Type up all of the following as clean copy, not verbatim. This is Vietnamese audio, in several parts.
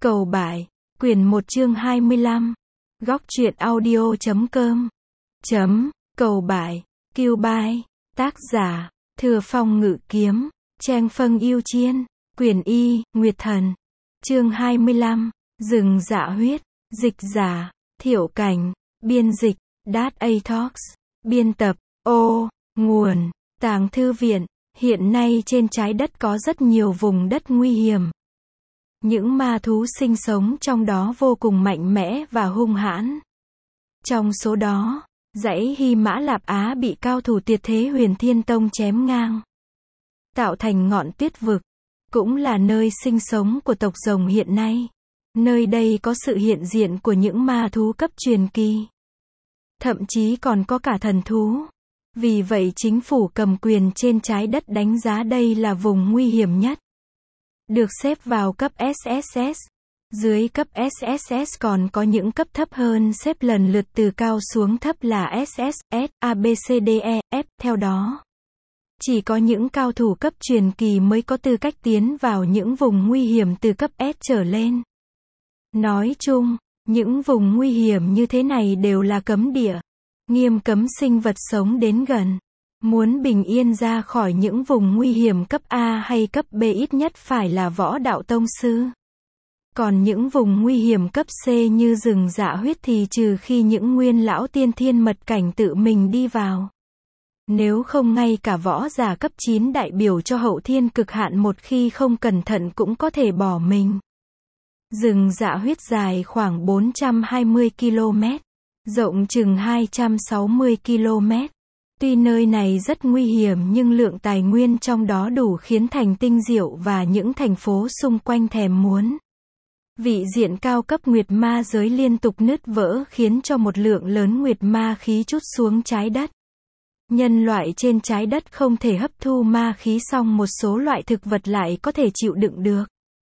Cầu Bại, quyển 1 chương 25. Góc truyện audio.com. Cầu Bại, Kiêu Bai. Tác giả, Thừa Phong Ngự Kiếm, Trang Phân Yêu Chiên, quyển Y, Nguyệt Thần. Chương 25. Rừng Dạ Huyết. Dịch giả, Thiệu Cảnh. Biên dịch, Dat A Talks. Biên tập, Nguồn, Tàng Thư Viện. Hiện nay trên trái đất có rất nhiều vùng đất nguy hiểm. Những ma thú sinh sống trong đó vô cùng mạnh mẽ và hung hãn. Trong số đó, dãy Hy Mã Lạp Á bị cao thủ tuyệt thế Huyền Thiên Tông chém ngang, tạo thành ngọn tuyết vực, cũng là nơi sinh sống của tộc rồng hiện nay. Nơi đây có sự hiện diện của những ma thú cấp truyền kỳ. Thậm chí còn có cả thần thú. Vì vậy chính phủ cầm quyền trên trái đất đánh giá đây là vùng nguy hiểm nhất. Được xếp vào cấp SSS. Dưới cấp SSS còn có những cấp thấp hơn xếp lần lượt từ cao xuống thấp là SS, S, A, B, C, D, E, F. Theo đó, chỉ có những cao thủ cấp truyền kỳ mới có tư cách tiến vào những vùng nguy hiểm từ cấp S trở lên. Nói chung, những vùng nguy hiểm như thế này đều là cấm địa. Nghiêm cấm sinh vật sống đến gần. Muốn bình yên ra khỏi những vùng nguy hiểm cấp A hay cấp B ít nhất phải là võ đạo tông sư. Còn những vùng nguy hiểm cấp C như rừng Dạ Huyết thì trừ khi những nguyên lão tiên thiên mật cảnh tự mình đi vào. Nếu không ngay cả võ giả cấp 9 đại biểu cho hậu thiên cực hạn một khi không cẩn thận cũng có thể bỏ mình. Rừng Dạ Huyết dài khoảng 420 km, rộng chừng 260 km. Tuy nơi này rất nguy hiểm nhưng lượng tài nguyên trong đó đủ khiến Thành Tinh Diệu và những thành phố xung quanh thèm muốn. Vị diện cao cấp nguyệt ma giới liên tục nứt vỡ khiến cho một lượng lớn nguyệt ma khí trút xuống trái đất. Nhân loại trên trái đất không thể hấp thu ma khí song một số loại thực vật lại có thể chịu đựng được.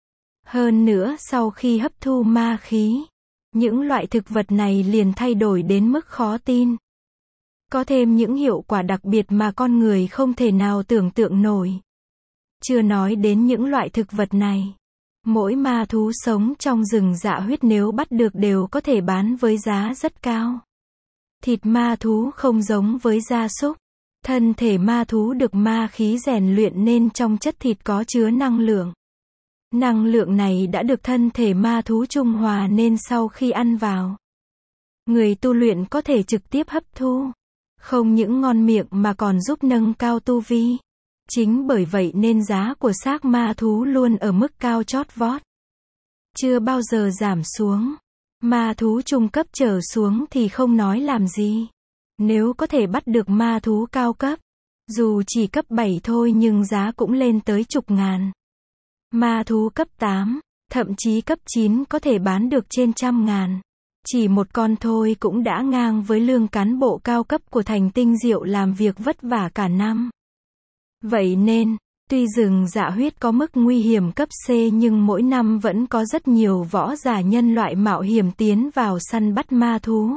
Hơn nữa sau khi hấp thu ma khí, những loại thực vật này liền thay đổi đến mức khó tin. Có thêm những hiệu quả đặc biệt mà con người không thể nào tưởng tượng nổi. Chưa nói đến những loại thực vật này. Mỗi ma thú sống trong rừng Dạ Huyết nếu bắt được đều có thể bán với giá rất cao. Thịt ma thú không giống với gia súc. Thân thể ma thú được ma khí rèn luyện nên trong chất thịt có chứa năng lượng. Năng lượng này đã được thân thể ma thú trung hòa nên sau khi ăn vào, người tu luyện có thể trực tiếp hấp thu. Không những ngon miệng mà còn giúp nâng cao tu vi. Chính bởi vậy nên giá của xác ma thú luôn ở mức cao chót vót. Chưa bao giờ giảm xuống. Ma thú trung cấp trở xuống thì không nói làm gì. Nếu có thể bắt được ma thú cao cấp, dù chỉ cấp 7 thôi nhưng giá cũng lên tới chục ngàn. Ma thú cấp 8, thậm chí cấp 9 có thể bán được trên trăm ngàn. Chỉ một con thôi cũng đã ngang với lương cán bộ cao cấp của Thành Tinh Diệu làm việc vất vả cả năm. Vậy nên, tuy rừng Dạ Huyết có mức nguy hiểm cấp C nhưng mỗi năm vẫn có rất nhiều võ giả nhân loại mạo hiểm tiến vào săn bắt ma thú.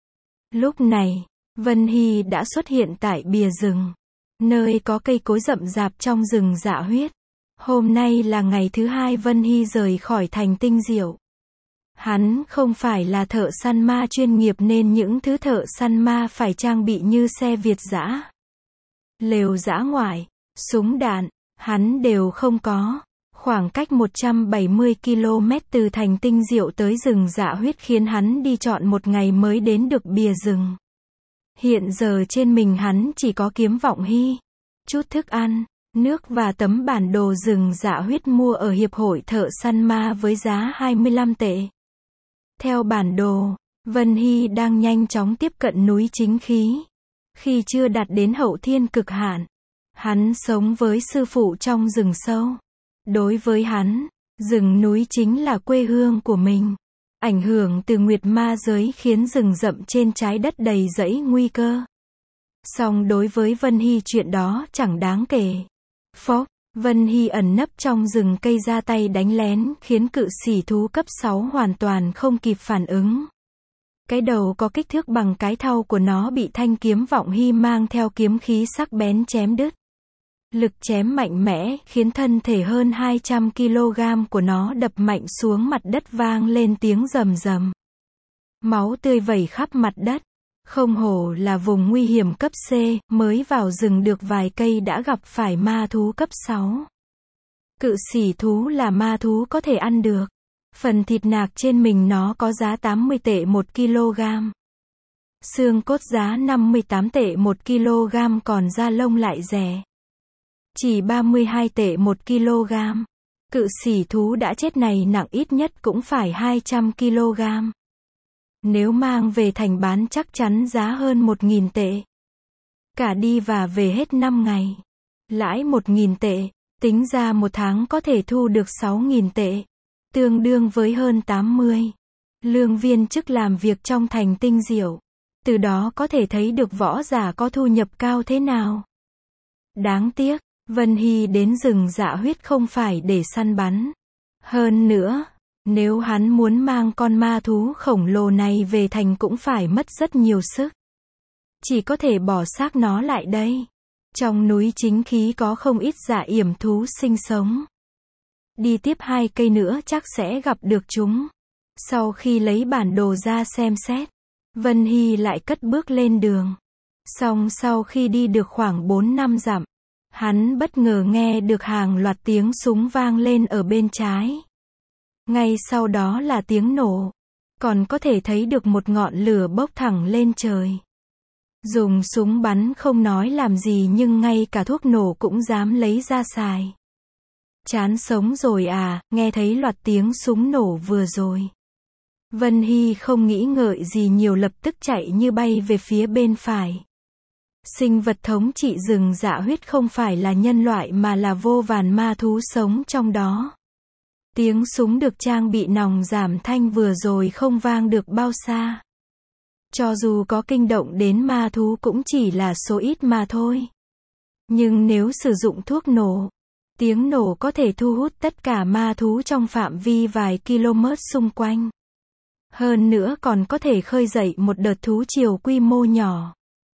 Lúc này, Vân Hy đã xuất hiện tại bìa rừng, nơi có cây cối rậm rạp trong rừng Dạ Huyết. Hôm nay là ngày thứ 2 Vân Hy rời khỏi Thành Tinh Diệu. Hắn không phải là thợ săn ma chuyên nghiệp nên những thứ thợ săn ma phải trang bị như xe Việt dã, lều dã ngoại, súng đạn, hắn đều không có. Khoảng cách 170 km từ Thành Tinh Diệu tới rừng Dạ Huyết khiến hắn đi trọn một ngày mới đến được bìa rừng. Hiện giờ trên mình hắn chỉ có kiếm vọng hy, chút thức ăn, nước và tấm bản đồ rừng Dạ Huyết mua ở Hiệp hội Thợ Săn Ma với giá 25 tệ. Theo bản đồ, Vân Hy đang nhanh chóng tiếp cận núi Chính Khí. Khi chưa đạt đến hậu thiên cực hạn, hắn sống với sư phụ trong rừng sâu. Đối với hắn, rừng núi chính là quê hương của mình. Ảnh hưởng từ nguyệt ma giới khiến rừng rậm trên trái đất đầy rẫy nguy cơ. Song đối với Vân Hy chuyện đó chẳng đáng kể. Phốc, Vân Hy ẩn nấp trong rừng cây ra tay đánh lén khiến cự xỉ thú cấp 6 hoàn toàn không kịp phản ứng. Cái đầu có kích thước bằng cái thau của nó bị thanh kiếm vọng hy mang theo kiếm khí sắc bén chém đứt. Lực chém mạnh mẽ, khiến thân thể hơn 200 kg của nó đập mạnh xuống mặt đất vang lên tiếng rầm rầm. Máu tươi vẩy khắp mặt đất. Không hổ là vùng nguy hiểm cấp C, mới vào rừng được vài cây đã gặp phải ma thú cấp 6. Cự xỉ thú là ma thú có thể ăn được. Phần thịt nạc trên mình nó có giá 80 tệ 1 kg. Xương cốt giá 58 tệ 1 kg, còn da lông lại rẻ. Chỉ 32 tệ 1 kg. Cự xỉ thú đã chết này nặng ít nhất cũng phải 200 kg. Nếu mang về thành bán chắc chắn giá hơn 1.000 tệ. Cả đi và về hết 5 ngày. Lãi 1.000 tệ, tính ra một tháng có thể thu được 6.000 tệ. Tương đương với hơn 80 lương viên chức làm việc trong thành Tinh Diệu. Từ đó có thể thấy được võ giả có thu nhập cao thế nào. Đáng tiếc, Vân Hy đến rừng Dạ Huyết không phải để săn bắn. Hơn nữa, nếu hắn muốn mang con ma thú khổng lồ này về thành cũng phải mất rất nhiều sức. Chỉ có thể bỏ xác nó lại đây. Trong núi Chính Khí có không ít dạ yểm thú sinh sống. Đi tiếp 2 cây nữa chắc sẽ gặp được chúng. Sau khi lấy bản đồ ra xem xét, Vân Hy lại cất bước lên đường. Xong sau khi đi được khoảng 4-5 dặm, hắn bất ngờ nghe được hàng loạt tiếng súng vang lên ở bên trái. Ngay sau đó là tiếng nổ. Còn có thể thấy được một ngọn lửa bốc thẳng lên trời. Dùng súng bắn không nói làm gì nhưng ngay cả thuốc nổ cũng dám lấy ra xài. Chán sống rồi à, nghe thấy loạt tiếng súng nổ vừa rồi. Vân Hy không nghĩ ngợi gì nhiều, lập tức chạy như bay về phía bên phải. Sinh vật thống trị rừng Dạ Huyết không phải là nhân loại mà là vô vàn ma thú sống trong đó. Tiếng súng được trang bị nòng giảm thanh vừa rồi không vang được bao xa. Cho dù có kinh động đến ma thú cũng chỉ là số ít mà thôi. Nhưng nếu sử dụng thuốc nổ, tiếng nổ có thể thu hút tất cả ma thú trong phạm vi vài km xung quanh. Hơn nữa còn có thể khơi dậy một đợt thú triều quy mô nhỏ.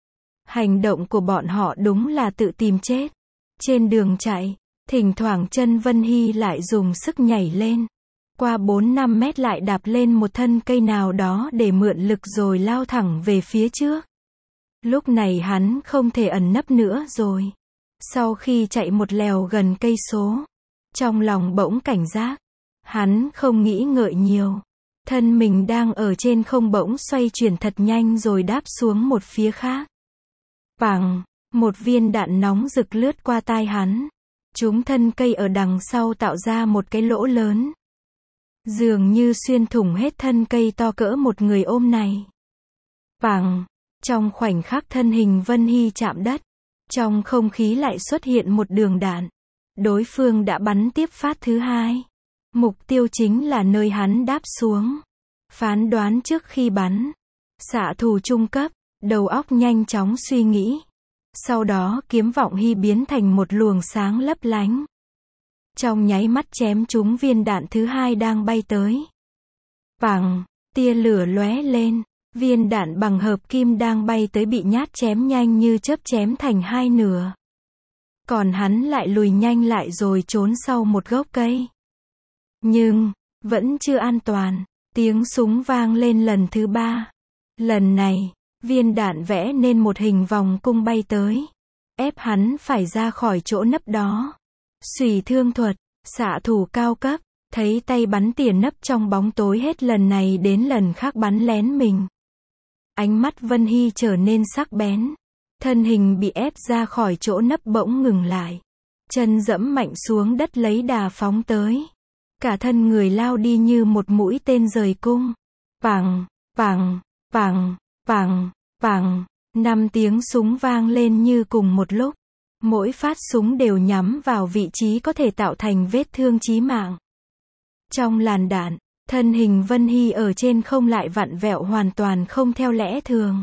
Hành động của bọn họ đúng là tự tìm chết. Trên đường chạy, thỉnh thoảng chân Vân Hy lại dùng sức nhảy lên. Qua 4-5 mét lại đạp lên một thân cây nào đó để mượn lực rồi lao thẳng về phía trước. Lúc này hắn không thể ẩn nấp nữa rồi. Sau khi chạy một lèo gần cây số, trong lòng bỗng cảnh giác. Hắn không nghĩ ngợi nhiều. Thân mình đang ở trên không bỗng xoay chuyển thật nhanh rồi đáp xuống một phía khác. Bàng, một viên đạn nóng rực lướt qua tai hắn. Trúng thân cây ở đằng sau tạo ra một cái lỗ lớn. Dường như xuyên thủng hết thân cây to cỡ một người ôm này. Bàng, trong khoảnh khắc thân hình Vân Hy chạm đất, trong không khí lại xuất hiện một đường đạn. Đối phương đã bắn tiếp phát thứ hai. Mục tiêu chính là nơi hắn đáp xuống. Phán đoán trước khi bắn. Xạ thủ trung cấp, đầu óc nhanh chóng suy nghĩ. Sau đó kiếm vọng hy biến thành một luồng sáng lấp lánh. Trong nháy mắt chém trúng viên đạn thứ hai đang bay tới. Bàng, tia lửa lóe lên. Viên đạn bằng hợp kim đang bay tới bị nhát chém nhanh như chớp chém thành hai nửa. Còn hắn lại lùi nhanh lại rồi trốn sau một gốc cây. Nhưng, vẫn chưa an toàn. Tiếng súng vang lên lần thứ ba. Lần này, viên đạn vẽ nên một hình vòng cung bay tới. Ép hắn phải ra khỏi chỗ nấp đó. Xùy thương thuật, xạ thủ cao cấp, thấy tay bắn tỉa nấp trong bóng tối hết lần này đến lần khác bắn lén mình. Ánh mắt Vân Hy trở nên sắc bén. Thân hình bị ép ra khỏi chỗ nấp bỗng ngừng lại. Chân dẫm mạnh xuống đất lấy đà phóng tới. Cả thân người lao đi như một mũi tên rời cung. Pằng, pằng, pằng, pằng, pằng. 5 tiếng súng vang lên như cùng một lúc. Mỗi phát súng đều nhắm vào vị trí có thể tạo thành vết thương chí mạng. Trong làn đạn, thân hình Vân Hy ở trên không lại vặn vẹo hoàn toàn không theo lẽ thường.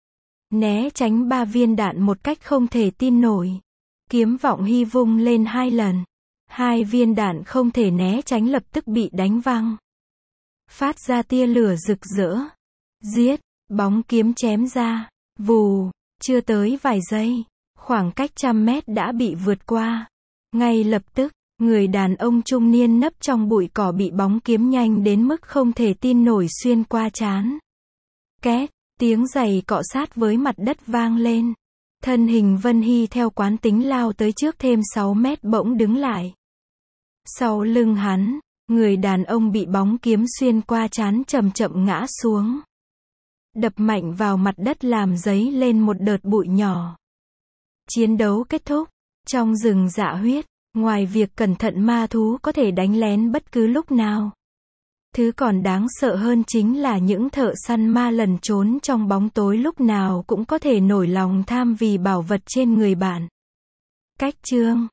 Né tránh 3 viên đạn một cách không thể tin nổi. Kiếm vọng hy vung lên 2 lần. 2 viên đạn không thể né tránh lập tức bị đánh văng. Phát ra tia lửa rực rỡ. Giết, bóng kiếm chém ra. Vù, chưa tới vài giây. Khoảng cách trăm mét đã bị vượt qua. Ngay lập tức, người đàn ông trung niên nấp trong bụi cỏ bị bóng kiếm nhanh đến mức không thể tin nổi xuyên qua trán. Két, tiếng giày cọ sát với mặt đất vang lên. Thân hình Vân Hy theo quán tính lao tới trước thêm 6 mét bỗng đứng lại. Sau lưng hắn, người đàn ông bị bóng kiếm xuyên qua trán chậm chậm ngã xuống. Đập mạnh vào mặt đất làm dấy lên một đợt bụi nhỏ. Chiến đấu kết thúc. Trong rừng dạ huyết, ngoài việc cẩn thận ma thú có thể đánh lén bất cứ lúc nào. Thứ còn đáng sợ hơn chính là những thợ săn ma lẩn trốn trong bóng tối lúc nào cũng có thể nổi lòng tham vì bảo vật trên người bạn. Cách chương